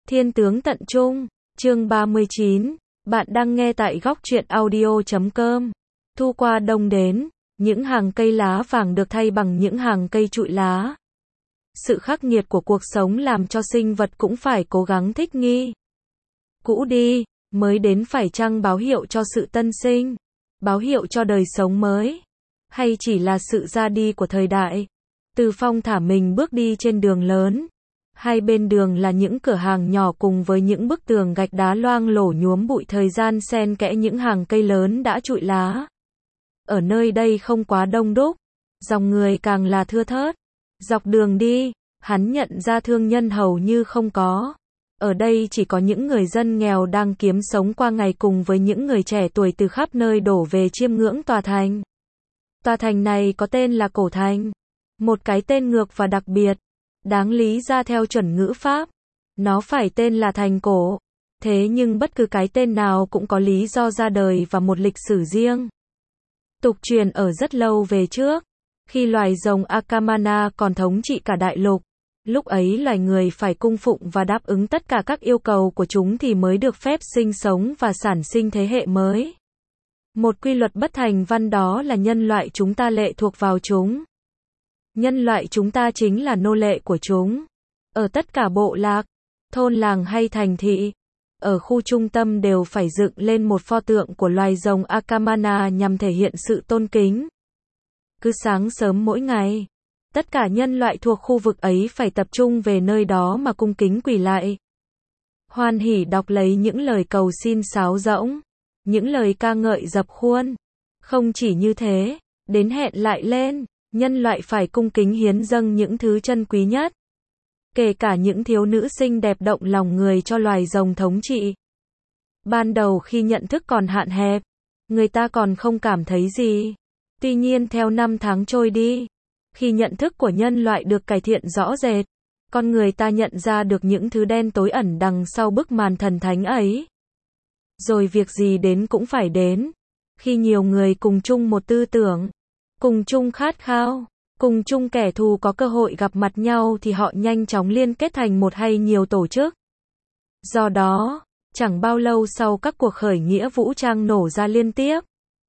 Thiên tướng tận trung, chương 39, bạn đang nghe tại góc truyện audio.com. Thu qua đông đến, những hàng cây lá vàng được thay bằng những hàng cây trụi lá. Sự khắc nghiệt của cuộc sống làm cho sinh vật cũng phải cố gắng thích nghi. Cũ đi, mới đến phải chăng báo hiệu cho sự tân sinh, báo hiệu cho đời sống mới, hay chỉ là sự ra đi của thời đại? Từ Phong thả mình bước đi trên đường lớn. Hai bên đường là những cửa hàng nhỏ cùng với những bức tường gạch đá loang lổ nhuốm bụi thời gian xen kẽ những hàng cây lớn đã trụi lá. Ở nơi đây không quá đông đúc, dòng người càng là thưa thớt. Dọc đường đi, hắn nhận ra thương nhân hầu như không có. Ở đây chỉ có những người dân nghèo đang kiếm sống qua ngày cùng với những người trẻ tuổi từ khắp nơi đổ về chiêm ngưỡng tòa thành. Tòa thành này có tên là Cổ Thành. Một cái tên ngược và đặc biệt. Đáng lý ra theo chuẩn ngữ pháp, nó phải tên là Thành Cổ. Thế nhưng bất cứ cái tên nào cũng có lý do ra đời và một lịch sử riêng. Tục truyền ở rất lâu về trước, khi loài rồng Akamana còn thống trị cả đại lục. Lúc ấy loài người phải cung phụng và đáp ứng tất cả các yêu cầu của chúng thì mới được phép sinh sống và sản sinh thế hệ mới. Một quy luật bất thành văn đó là nhân loại chúng ta lệ thuộc vào chúng. Nhân loại chúng ta chính là nô lệ của chúng. Ở tất cả bộ lạc, thôn làng hay thành thị, ở khu trung tâm đều phải dựng lên một pho tượng của loài rồng Akamana nhằm thể hiện sự tôn kính. Cứ sáng sớm mỗi ngày, tất cả nhân loại thuộc khu vực ấy phải tập trung về nơi đó mà cung kính quỳ lạy. Hoan hỉ đọc lấy những lời cầu xin sáo rỗng, những lời ca ngợi dập khuôn. Không chỉ như thế, đến hẹn lại lên, nhân loại phải cung kính hiến dâng những thứ chân quý nhất. Kể cả những thiếu nữ xinh đẹp động lòng người cho loài rồng thống trị. Ban đầu khi nhận thức còn hạn hẹp, người ta còn không cảm thấy gì. Tuy nhiên theo năm tháng trôi đi, khi nhận thức của nhân loại được cải thiện rõ rệt, con người ta nhận ra được những thứ đen tối ẩn đằng sau bức màn thần thánh ấy. Rồi việc gì đến cũng phải đến. Khi nhiều người cùng chung một tư tưởng, cùng chung khát khao, cùng chung kẻ thù có cơ hội gặp mặt nhau thì họ nhanh chóng liên kết thành một hay nhiều tổ chức. Do đó, chẳng bao lâu sau các cuộc khởi nghĩa vũ trang nổ ra liên tiếp.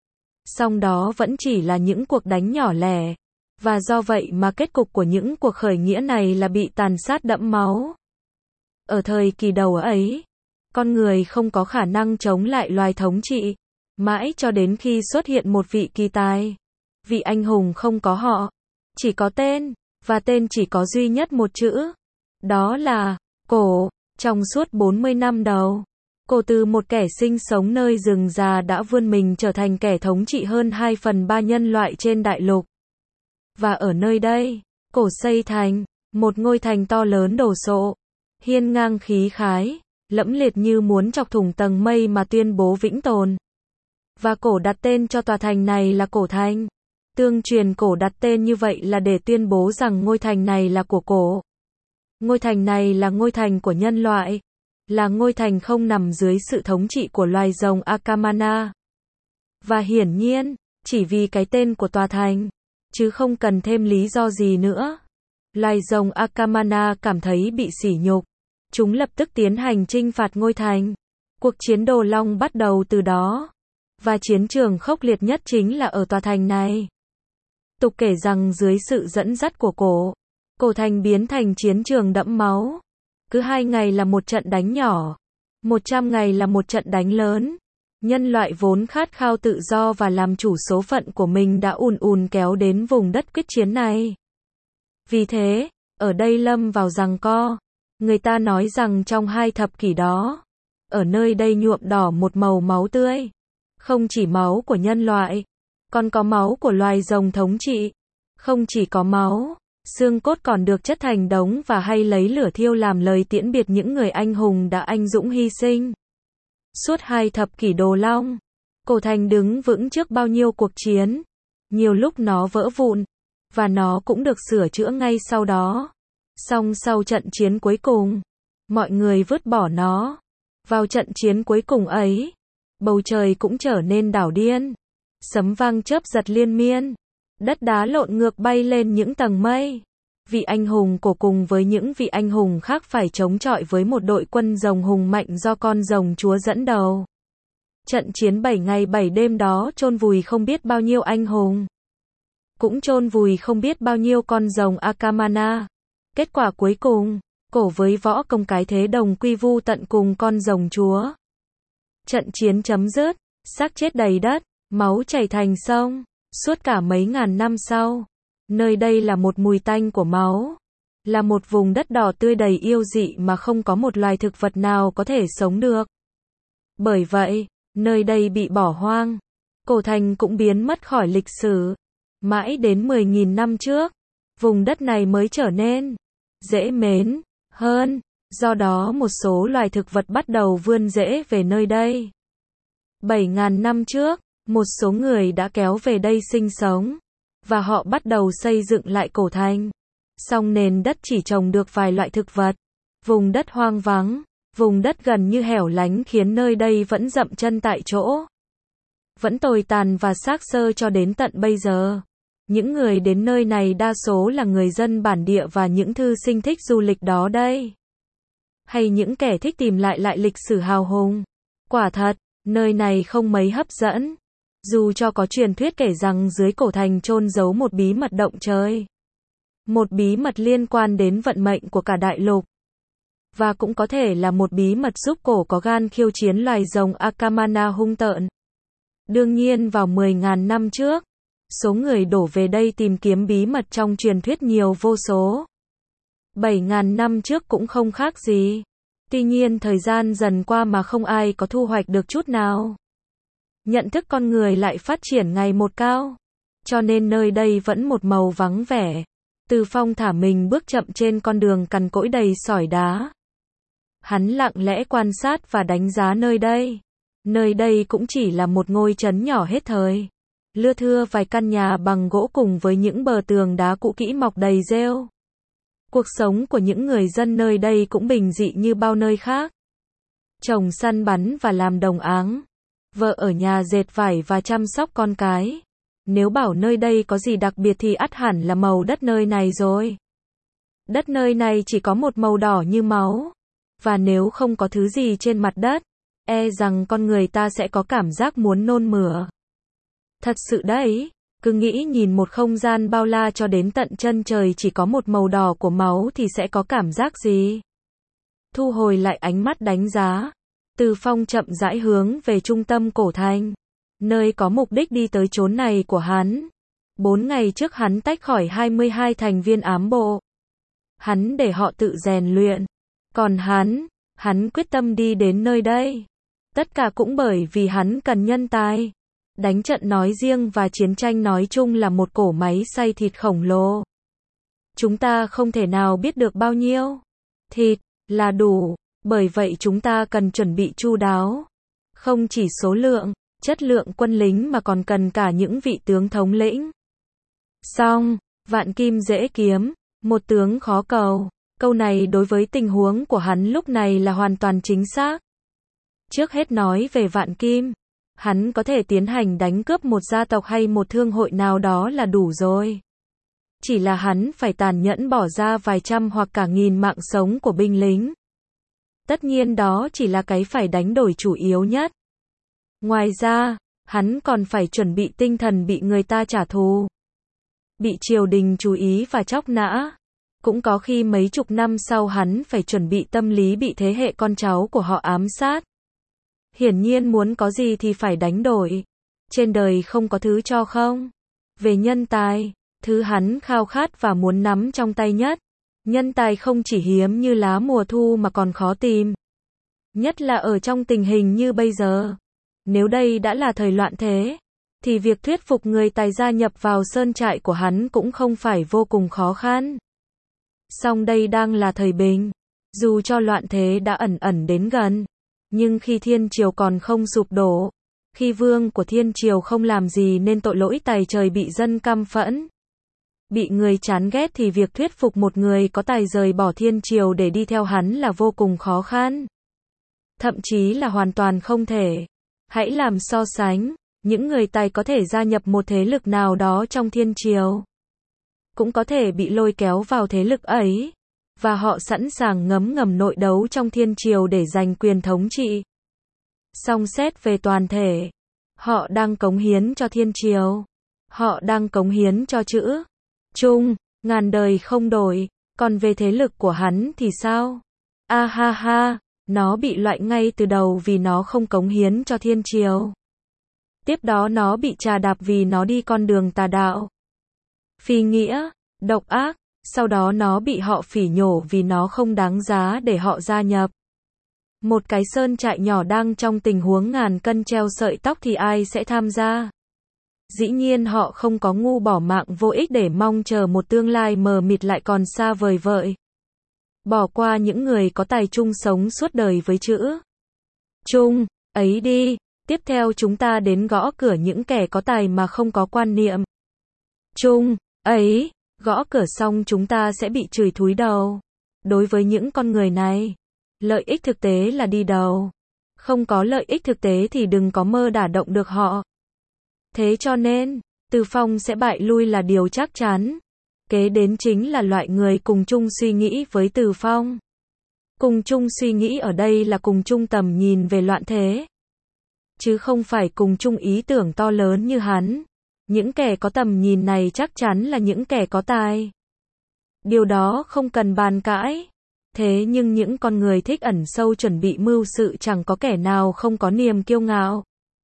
Song đó vẫn chỉ là những cuộc đánh nhỏ lẻ, và do vậy mà kết cục của những cuộc khởi nghĩa này là bị tàn sát đẫm máu. Ở thời kỳ đầu ấy, con người không có khả năng chống lại loài thống trị, mãi cho đến khi xuất hiện một vị kỳ tài. Vị anh hùng không có họ, chỉ có tên, và tên chỉ có duy nhất một chữ. Đó là Cổ. Trong suốt 40 năm đầu, Cổ từ một kẻ sinh sống nơi rừng già đã vươn mình trở thành kẻ thống trị hơn 2/3 nhân loại trên đại lục. Và ở nơi đây, Cổ xây thành một ngôi thành to lớn đồ sộ, hiên ngang khí khái, lẫm liệt như muốn chọc thủng tầng mây mà tuyên bố vĩnh tồn. Và Cổ đặt tên cho tòa thành này là Cổ Thành. Tương truyền Cổ đặt tên như vậy là để tuyên bố rằng ngôi thành này là của Cổ. Ngôi thành này là ngôi thành của nhân loại, là ngôi thành không nằm dưới sự thống trị của loài rồng Akamana. Và hiển nhiên, chỉ vì cái tên của tòa thành, chứ không cần thêm lý do gì nữa. Loài rồng Akamana cảm thấy bị sỉ nhục. Chúng lập tức tiến hành chinh phạt ngôi thành. Cuộc chiến Đồ Long bắt đầu từ đó. Và chiến trường khốc liệt nhất chính là ở tòa thành này. Tục kể rằng dưới sự dẫn dắt của Cổ Thành biến thành chiến trường đẫm máu. Cứ 2 ngày là một trận đánh nhỏ, 100 ngày là một trận đánh lớn. Nhân loại vốn khát khao tự do và làm chủ số phận của mình đã ùn kéo đến vùng đất quyết chiến này. Vì thế, ở đây lâm vào giằng co. Người ta nói rằng trong 2 thập kỷ đó, ở nơi đây nhuộm đỏ một màu máu tươi. Không chỉ máu của nhân loại, còn có máu của loài rồng thống trị. Không chỉ có máu, xương cốt còn được chất thành đống và hay lấy lửa thiêu làm lời tiễn biệt những người anh hùng đã anh dũng hy sinh. Suốt 2 thập kỷ Đồ Long, Cổ Thành đứng vững trước bao nhiêu cuộc chiến. Nhiều lúc nó vỡ vụn, và nó cũng được sửa chữa ngay sau đó. Song sau trận chiến cuối cùng, mọi người vứt bỏ nó. Vào trận chiến cuối cùng ấy, bầu trời cũng trở nên đảo điên. Sấm vang chớp giật liên miên. Đất đá lộn ngược bay lên những tầng mây. vị anh hùng cổ cùng với những vị anh hùng khác phải chống chọi với một đội quân rồng hùng mạnh do con rồng chúa dẫn đầu. Trận chiến 7 ngày 7 đêm đó chôn vùi không biết bao nhiêu anh hùng. Cũng chôn vùi không biết bao nhiêu con rồng Akamana. Kết quả cuối cùng, cổ với võ công cái thế đồng quy vu tận cùng con rồng chúa. Trận chiến chấm dứt, xác chết đầy đất, máu chảy thành sông. Suốt cả mấy ngàn năm sau, nơi đây là một mùi tanh của máu. Là một vùng đất đỏ tươi đầy yêu dị mà không có một loài thực vật nào có thể sống được. Bởi vậy, nơi đây bị bỏ hoang. Cổ thành cũng biến mất khỏi lịch sử. Mãi đến 10.000 năm trước, vùng đất này mới trở nên dễ mến hơn. Do đó một số loài thực vật bắt đầu vươn rễ về nơi đây. 7.000 năm trước, một số người đã kéo về đây sinh sống. Và họ bắt đầu xây dựng lại cổ thành. Song nền đất chỉ trồng được vài loại thực vật. Vùng đất hoang vắng, vùng đất gần như hẻo lánh khiến nơi đây vẫn dậm chân tại chỗ. Vẫn tồi tàn và xác xơ cho đến tận bây giờ. Những người đến nơi này đa số là người dân bản địa và những thư sinh thích du lịch đó đây. Hay những kẻ thích tìm lại lịch sử hào hùng. Quả thật, nơi này không mấy hấp dẫn. Dù cho có truyền thuyết kể rằng dưới cổ thành chôn giấu một bí mật động trời. Một bí mật liên quan đến vận mệnh của cả đại lục. Và cũng có thể là một bí mật giúp cổ có gan khiêu chiến loài rồng Akamana hung tợn. Đương nhiên vào 10.000 năm trước, số người đổ về đây tìm kiếm bí mật trong truyền thuyết nhiều vô số. 7.000 năm trước cũng không khác gì. Tuy nhiên thời gian dần qua mà không ai có thu hoạch được chút nào. Nhận thức con người lại phát triển ngày một cao. Cho nên nơi đây vẫn một màu vắng vẻ. Từ Phong thả mình bước chậm trên con đường cằn cỗi đầy sỏi đá. Hắn lặng lẽ quan sát và đánh giá nơi đây. Nơi đây cũng chỉ là một ngôi trấn nhỏ hết thời. Lưa thưa vài căn nhà bằng gỗ cùng với những bờ tường đá cũ kỹ mọc đầy rêu. Cuộc sống của những người dân nơi đây cũng bình dị như bao nơi khác. Chồng săn bắn và làm đồng áng. Vợ ở nhà dệt vải và chăm sóc con cái. Nếu bảo nơi đây có gì đặc biệt thì ắt hẳn là màu đất nơi này rồi. Đất nơi này chỉ có một màu đỏ như máu. Và nếu không có thứ gì trên mặt đất, e rằng con người ta sẽ có cảm giác muốn nôn mửa. Thật sự đấy, cứ nghĩ nhìn một không gian bao la cho đến tận chân trời chỉ có một màu đỏ của máu thì sẽ có cảm giác gì? Thu hồi lại ánh mắt đánh giá, Từ Phong chậm rãi hướng về trung tâm cổ thành, nơi có mục đích đi tới chốn này của hắn. 4 ngày trước hắn tách khỏi 22 thành viên ám bộ. Hắn để họ tự rèn luyện. Còn hắn quyết tâm đi đến nơi đây. Tất cả cũng bởi vì hắn cần nhân tài. Đánh trận nói riêng và chiến tranh nói chung là một cỗ máy xay thịt khổng lồ. Chúng ta không thể nào biết được bao nhiêu thịt là đủ, bởi vậy chúng ta cần chuẩn bị chu đáo. Không chỉ số lượng, chất lượng quân lính mà còn cần cả những vị tướng thống lĩnh. Song, vạn kim dễ kiếm, một tướng khó cầu. Câu này đối với tình huống của hắn lúc này là hoàn toàn chính xác. Trước hết nói về vạn kim, hắn có thể tiến hành đánh cướp một gia tộc hay một thương hội nào đó là đủ rồi. Chỉ là hắn phải tàn nhẫn bỏ ra vài trăm hoặc cả nghìn mạng sống của binh lính. Tất nhiên đó chỉ là cái phải đánh đổi chủ yếu nhất. Ngoài ra, hắn còn phải chuẩn bị tinh thần bị người ta trả thù. Bị triều đình chú ý và chóc nã. Cũng có khi mấy chục năm sau hắn phải chuẩn bị tâm lý bị thế hệ con cháu của họ ám sát. Hiển nhiên muốn có gì thì phải đánh đổi. Trên đời không có thứ cho không. Về nhân tài, thứ hắn khao khát và muốn nắm trong tay nhất. Nhân tài không chỉ hiếm như lá mùa thu mà còn khó tìm. Nhất là ở trong tình hình như bây giờ. Nếu đây đã là thời loạn thế, thì việc thuyết phục người tài gia nhập vào sơn trại của hắn cũng không phải vô cùng khó khăn. Song đây đang là thời bình. Dù cho loạn thế đã ẩn ẩn đến gần, nhưng khi thiên triều còn không sụp đổ, khi vương của thiên triều không làm gì nên tội lỗi tày trời bị dân căm phẫn, bị người chán ghét thì việc thuyết phục một người có tài rời bỏ thiên triều để đi theo hắn là vô cùng khó khăn. Thậm chí là hoàn toàn không thể. Hãy làm so sánh, những người tài có thể gia nhập một thế lực nào đó trong thiên triều. cũng có thể bị lôi kéo vào thế lực ấy, và họ sẵn sàng ngấm ngầm nội đấu trong thiên triều để giành quyền thống trị. Song xét về toàn thể, họ đang cống hiến cho thiên triều, họ đang cống hiến cho chữ Trung, ngàn đời không đổi, còn về thế lực của hắn thì sao? A ha ha, nó bị loại ngay từ đầu vì nó không cống hiến cho thiên triều. Tiếp đó nó bị trà đạp vì nó đi con đường tà đạo, phi nghĩa, độc ác, sau đó nó bị họ phỉ nhổ vì nó không đáng giá để họ gia nhập. Một cái sơn trại nhỏ đang trong tình huống ngàn cân treo sợi tóc thì ai sẽ tham gia? Dĩ nhiên họ không có ngu bỏ mạng vô ích để mong chờ một tương lai mờ mịt lại còn xa vời vợi. Bỏ qua những người có tài chung sống suốt đời với chữ Trung ấy đi. Tiếp theo chúng ta đến gõ cửa những kẻ có tài mà không có quan niệm Trung ấy. Gõ cửa xong chúng ta sẽ bị chửi thúi đầu. Đối với những con người này, lợi ích thực tế là đi đầu. Không có lợi ích thực tế thì đừng có mơ đả động được họ. Thế cho nên, Từ Phong sẽ bại lui là điều chắc chắn. Kế đến chính là loại người cùng chung suy nghĩ với Từ Phong. Cùng chung suy nghĩ ở đây là cùng chung tầm nhìn về loạn thế, chứ không phải cùng chung ý tưởng to lớn như hắn. Những kẻ có tầm nhìn này chắc chắn là những kẻ có tài. Điều đó không cần bàn cãi. Thế nhưng những con người thích ẩn sâu chuẩn bị mưu sự chẳng có kẻ nào không có niềm kiêu ngạo.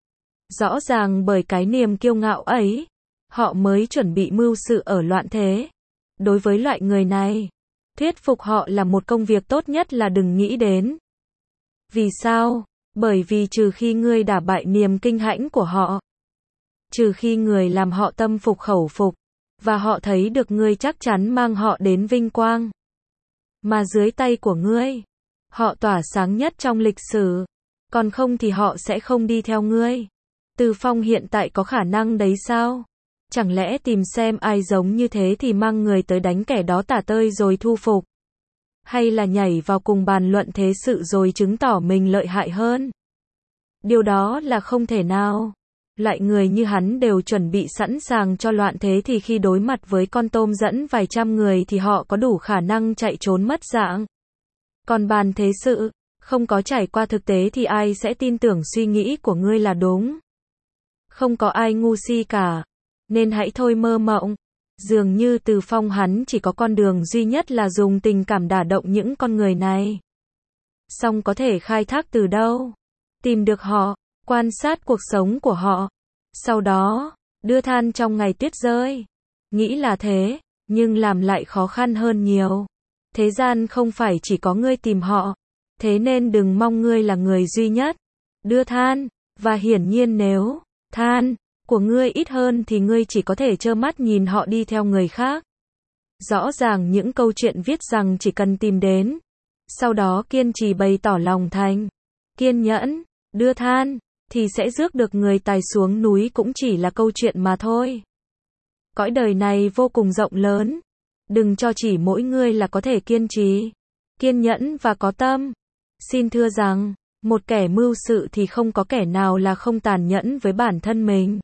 Rõ ràng bởi cái niềm kiêu ngạo ấy, họ mới chuẩn bị mưu sự ở loạn thế. Đối với loại người này, thuyết phục họ là một công việc tốt nhất là đừng nghĩ đến. Vì sao? Bởi vì trừ khi ngươi đả bại niềm kinh hãnh của họ, trừ khi người làm họ tâm phục khẩu phục, và họ thấy được ngươi chắc chắn mang họ đến vinh quang, mà dưới tay của ngươi, họ tỏa sáng nhất trong lịch sử, còn không thì họ sẽ không đi theo ngươi. Từ Phong hiện tại có khả năng đấy sao? Chẳng lẽ tìm xem ai giống như thế thì mang người tới đánh kẻ đó tả tơi rồi thu phục? Hay là nhảy vào cùng bàn luận thế sự rồi chứng tỏ mình lợi hại hơn? Điều đó là không thể nào. Loại người như hắn đều chuẩn bị sẵn sàng cho loạn thế thì khi đối mặt với con tôm dẫn vài trăm người thì họ có đủ khả năng chạy trốn mất dạng. Còn bàn thế sự, không có trải qua thực tế thì ai sẽ tin tưởng suy nghĩ của ngươi là đúng? Không có ai ngu si cả. Nên hãy thôi mơ mộng. Dường như Từ Phong hắn chỉ có con đường duy nhất là dùng tình cảm đả động những con người này. Song có thể khai thác từ đâu? Tìm được họ, quan sát cuộc sống của họ, sau đó, đưa than trong ngày tuyết rơi. Nghĩ là thế, nhưng làm lại khó khăn hơn nhiều. Thế gian không phải chỉ có ngươi tìm họ, thế nên đừng mong ngươi là người duy nhất đưa than, và hiển nhiên nếu than của ngươi ít hơn thì ngươi chỉ có thể trơ mắt nhìn họ đi theo người khác. Rõ ràng những câu chuyện viết rằng chỉ cần tìm đến, sau đó kiên trì bày tỏ lòng thành, kiên nhẫn, đưa than, thì sẽ rước được người tài xuống núi cũng chỉ là câu chuyện mà thôi. Cõi đời này vô cùng rộng lớn. Đừng cho chỉ mỗi ngươi là có thể kiên trì, kiên nhẫn và có tâm. Xin thưa rằng, một kẻ mưu sự thì không có kẻ nào là không tàn nhẫn với bản thân mình.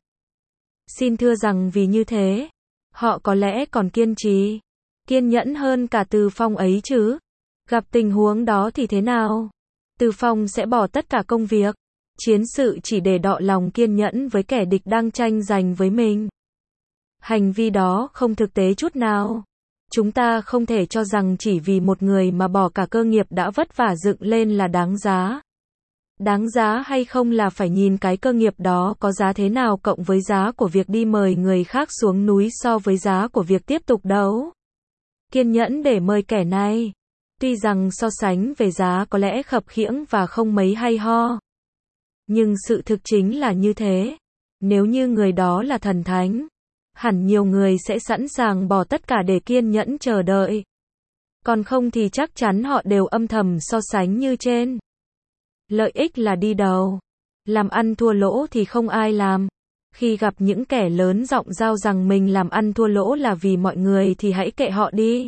Xin thưa rằng vì như thế, họ có lẽ còn kiên trì, kiên nhẫn hơn cả Từ Phong ấy chứ. Gặp tình huống đó thì thế nào? Từ Phong sẽ bỏ tất cả công việc, chiến sự chỉ để đọ lòng kiên nhẫn với kẻ địch đang tranh giành với mình. Hành vi đó không thực tế chút nào. Chúng ta không thể cho rằng chỉ vì một người mà bỏ cả cơ nghiệp đã vất vả dựng lên là đáng giá. Đáng giá hay không là phải nhìn cái cơ nghiệp đó có giá thế nào cộng với giá của việc đi mời người khác xuống núi so với giá của việc tiếp tục đấu. Kiên nhẫn để mời kẻ này. Tuy rằng so sánh về giá có lẽ khập khiễng và không mấy hay ho. Nhưng sự thực chính là như thế. Nếu như người đó là thần thánh, hẳn nhiều người sẽ sẵn sàng bỏ tất cả để kiên nhẫn chờ đợi. Còn không thì chắc chắn họ đều âm thầm so sánh như trên. Lợi ích là đi đầu. Làm ăn thua lỗ thì không ai làm. Khi gặp những kẻ lớn giọng giao rằng mình làm ăn thua lỗ là vì mọi người thì hãy kệ họ đi.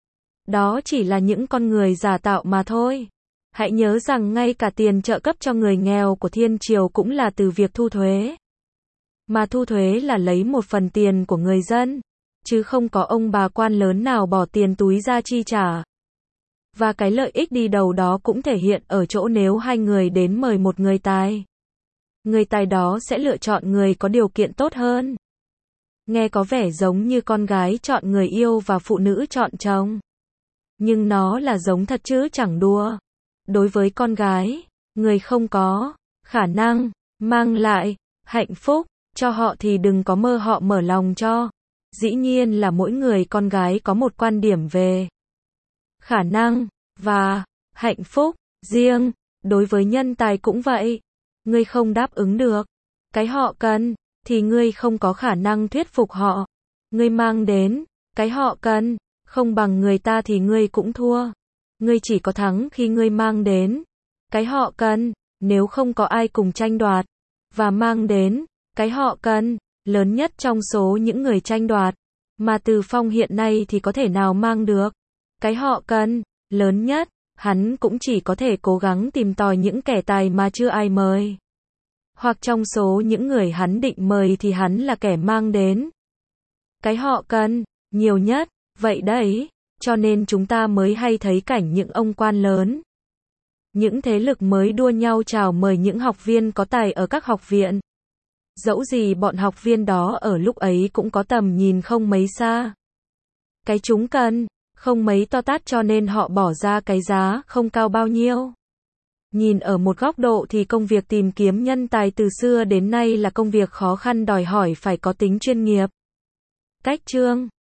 Đó chỉ là những con người giả tạo mà thôi. Hãy nhớ rằng ngay cả tiền trợ cấp cho người nghèo của thiên triều cũng là từ việc thu thuế. Mà thu thuế là lấy một phần tiền của người dân. chứ không có ông bà quan lớn nào bỏ tiền túi ra chi trả. Và cái lợi ích đi đầu đó cũng thể hiện ở chỗ nếu hai người đến mời một người tài. Người tài đó sẽ lựa chọn người có điều kiện tốt hơn. Nghe có vẻ giống như con gái chọn người yêu và phụ nữ chọn chồng. Nhưng nó là giống thật chứ chẳng đùa. Đối với con gái, người không có khả năng mang lại hạnh phúc cho họ thì đừng có mơ họ mở lòng cho. Dĩ nhiên là mỗi người con gái có một quan điểm về khả năng và hạnh phúc riêng. Đối với nhân tài cũng vậy. Ngươi không đáp ứng được cái họ cần thì ngươi không có khả năng thuyết phục họ. Ngươi mang đến cái họ cần không bằng người ta thì ngươi cũng thua. Ngươi chỉ có thắng khi ngươi mang đến cái họ cần, nếu không có ai cùng tranh đoạt và mang đến cái họ cần lớn nhất trong số những người tranh đoạt, mà Từ Phong hiện nay thì có thể nào mang được cái họ cần lớn nhất. Hắn cũng chỉ có thể cố gắng tìm tòi những kẻ tài mà chưa ai mời. Hoặc trong số những người hắn định mời thì hắn là kẻ mang đến cái họ cần nhiều nhất, vậy đấy. Cho nên chúng ta mới hay thấy cảnh những ông quan lớn, những thế lực mới đua nhau chào mời những học viên có tài ở các học viện. Dẫu gì bọn học viên đó ở lúc ấy cũng có tầm nhìn không mấy xa. Cái chúng cần không mấy to tát cho nên họ bỏ ra cái giá không cao bao nhiêu. Nhìn ở một góc độ thì công việc tìm kiếm nhân tài từ xưa đến nay là công việc khó khăn đòi hỏi phải có tính chuyên nghiệp. Cách chương